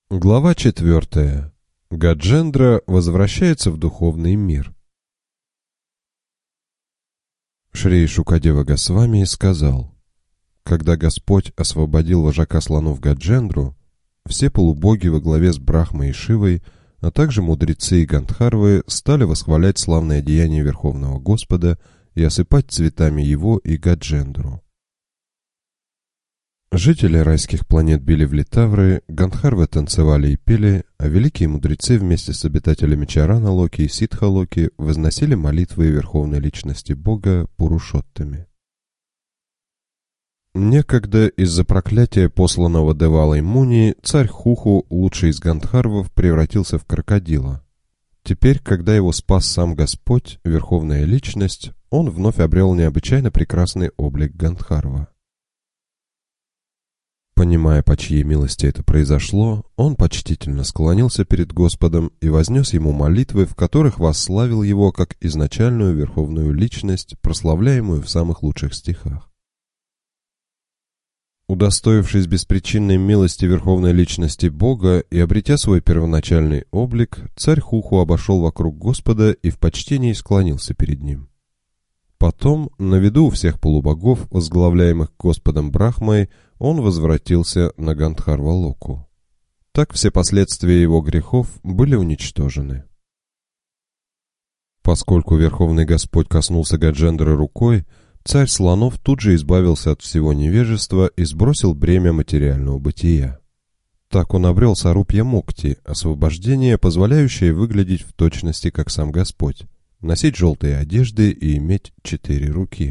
Глава 4. Гаджендра возвращается в духовный мир. Шри Шукадева Госвами сказал: когда Господь освободил вожака слонов Гаджендру, все полубоги во главе с Брахмой и Шивой, а также мудрецы и гандхарвы стали восхвалять славное деяние Верховного Господа и осыпать цветами его и Гаджендру. Жители райских планет били в литавры, гандхарвы танцевали и пели, а великие мудрецы вместе с обитателями Чарана Локи и Ситха Локи возносили молитвы Верховной Личности Бога Пурушоттами. Некогда из-за проклятия, посланного Девалой Муни, царь Хуху, лучший из гандхарвов, превратился в крокодила. Теперь, когда его спас сам Господь, Верховная Личность, он вновь обрел необычайно прекрасный облик гандхарва. Понимая, по чьей милости это произошло, он почтительно склонился перед Господом и вознес ему молитвы, в которых восславил его как изначальную Верховную Личность, прославляемую в самых лучших стихах. Удостоившись беспричинной милости Верховной Личности Бога и обретя свой первоначальный облик, царь Хуху обошел вокруг Господа и в почтении склонился перед ним. Потом, на виду у всех полубогов, возглавляемых Господом Брахмой, он возвратился на Гандхарва-Локу. Так все последствия его грехов были уничтожены. Поскольку Верховный Господь коснулся Гаджендры рукой, царь слонов тут же избавился от всего невежества и сбросил бремя материального бытия. Так он обрел сарупья-мукти, освобождение, позволяющее выглядеть в точности как сам Господь, носить желтые одежды и иметь 4 руки.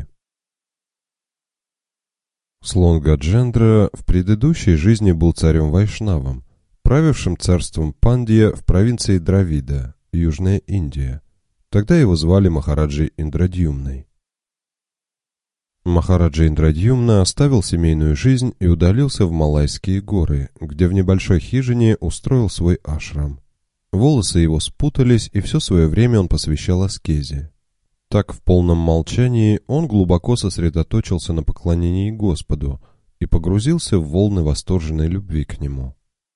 Слон Гаджендра в предыдущей жизни был царем Вайшнавом, правившим царством Пандья в провинции Дравида, Южная Индия. Тогда его звали Махараджей Индрадьюмной. Махараджа Индрадьюмна оставил семейную жизнь и удалился в Малайские горы, где в небольшой хижине устроил свой ашрам. Волосы его спутались, и все свое время он посвящал аскезе. Так в полном молчании он глубоко сосредоточился на поклонении Господу и погрузился в волны восторженной любви к Нему.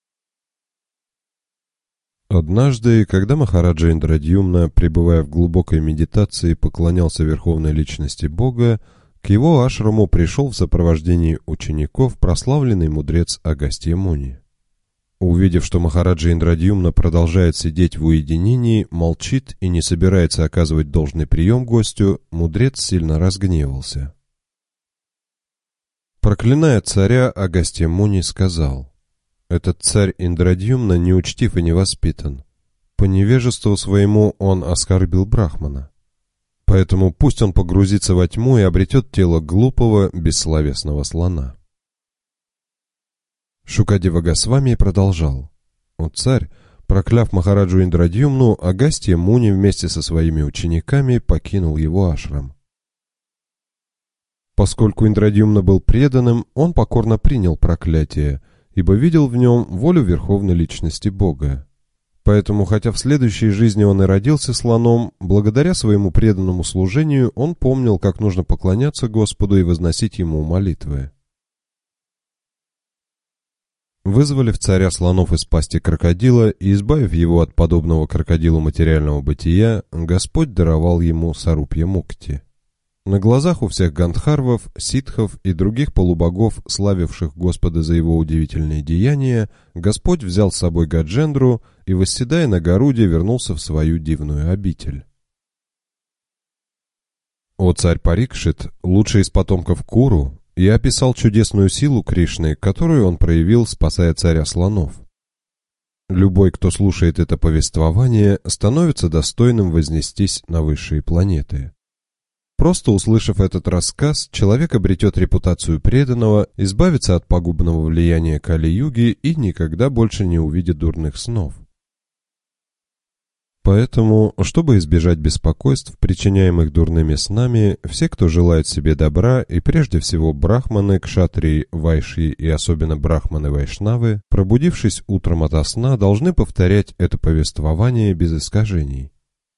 Однажды, когда Махараджа Индрадьюмна, пребывая в глубокой медитации, поклонялся Верховной Личности Бога, к его ашраму пришел в сопровождении учеников прославленный мудрец Агастья Муни. Увидев, что Махараджа Индрадьюмна продолжает сидеть в уединении, молчит и не собирается оказывать должный прием гостю, мудрец сильно разгневался. Проклиная царя, Агастья Муни сказал: «Этот царь Индрадьюмна неучтив и невоспитан. По невежеству своему он оскорбил Брахмана. Поэтому пусть он погрузится во тьму и обретет тело глупого, бессловесного слона». Шукадева Госвами продолжал: «О царь, прокляв Махараджу Индрадьюмну, Агастья Муни вместе со своими учениками покинул его ашрам. Поскольку Индрадьюмна был преданным, он покорно принял проклятие, ибо видел в нем волю Верховной Личности Бога. Поэтому, хотя в следующей жизни он и родился слоном, благодаря своему преданному служению он помнил, как нужно поклоняться Господу и возносить Ему молитвы. Вызволив царя слонов из пасти крокодила и избавив его от подобного крокодилу материального бытия, Господь даровал ему сарупья-мукти. На глазах у всех гандхарвов, ситхов и других полубогов, славивших Господа за его удивительные деяния, Господь взял с собой Гаджендру и, восседая на Гаруде, вернулся в свою дивную обитель. О царь Парикшит, лучший из потомков Куру, я описал чудесную силу Кришны, которую он проявил, спасая царя слонов. Любой, кто слушает это повествование, становится достойным вознестись на высшие планеты. Просто услышав этот рассказ, человек обретет репутацию преданного, избавится от пагубного влияния Кали-юги и никогда больше не увидит дурных снов. Поэтому, чтобы избежать беспокойств, причиняемых дурными снами, все, кто желает себе добра, и прежде всего брахманы, кшатрии, вайшьи и особенно брахманы-вайшнавы, пробудившись утром ото сна, должны повторять это повествование без искажений.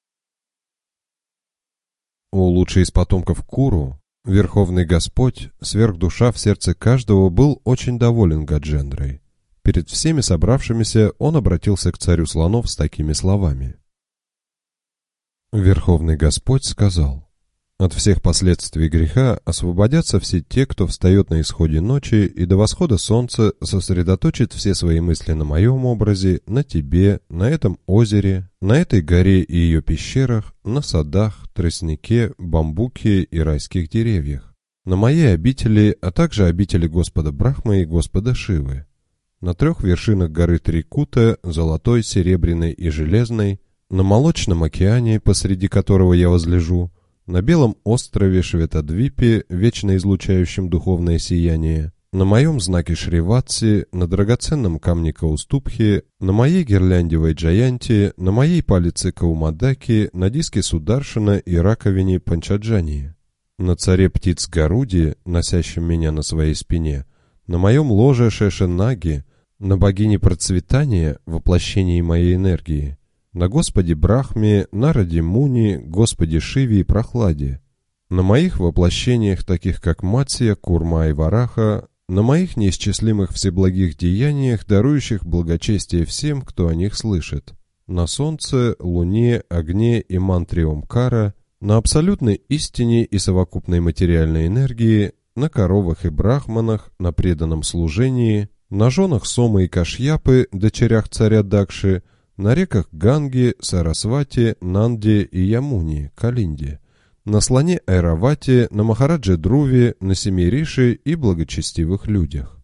О лучший из потомков Куру, Верховный Господь, сверхдуша в сердце каждого, был очень доволен Гаджендрой. Перед всеми собравшимися он обратился к царю слонов с такими словами. Верховный Господь сказал: «От всех последствий греха освободятся все те, кто встает на исходе ночи и до восхода солнца сосредоточит все свои мысли на моем образе, на тебе, на этом озере, на этой горе и ее пещерах, на садах, тростнике, бамбуке и райских деревьях, на моей обители, а также обители Господа Брахмы и Господа Шивы, на 3 вершинах горы Трикута, золотой, серебряной и железной, на молочном океане, посреди которого я возлежу, на белом острове Шветадвипе, вечно излучающем духовное сияние, на моем знаке Шриватси, на драгоценном камне Каустубхи, на моей гирляндевой Джаянте, на моей палице Каумадаки, на диске Сударшина и раковине Панчаджани, на царе птиц Гаруди, носящем меня на своей спине, на моем ложе Шешенаги, на богине процветания, воплощении моей энергии, на Господе Брахме, Нараде Муни, Господе Шиве и Прохладе, на моих воплощениях, таких как Матсия, Курма и Вараха, на моих неисчислимых всеблагих деяниях, дарующих благочестие всем, кто о них слышит, на солнце, луне, огне и мантре Омкара, на абсолютной истине и совокупной материальной энергии, на коровах и брахманах, на преданном служении, на женах Сомы и Кашьяпы, дочерях царя Дакши, на реках Ганги, Сарасвати, Нанде и Ямуни, Калинде, на слоне Айравате, на Махарадже Друве, на семи Риши и благочестивых людях.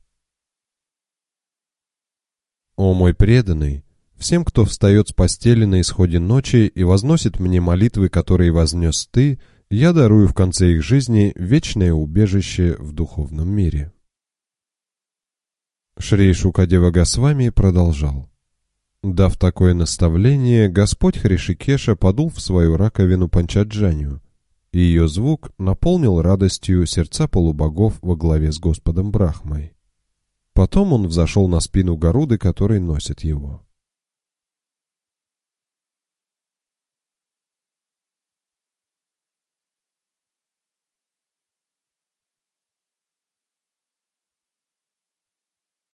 О мой преданный, всем, кто встает с постели на исходе ночи и возносит мне молитвы, которые вознес ты, я дарую в конце их жизни вечное убежище в духовном мире. Шри Шукадева Госвами продолжал. Дав такое наставление, Господь Хришикеша подул в свою раковину Панчаджанию, и ее звук наполнил радостью сердца полубогов во главе с Господом Брахмой. Потом он взошел на спину Гаруды, который носит его.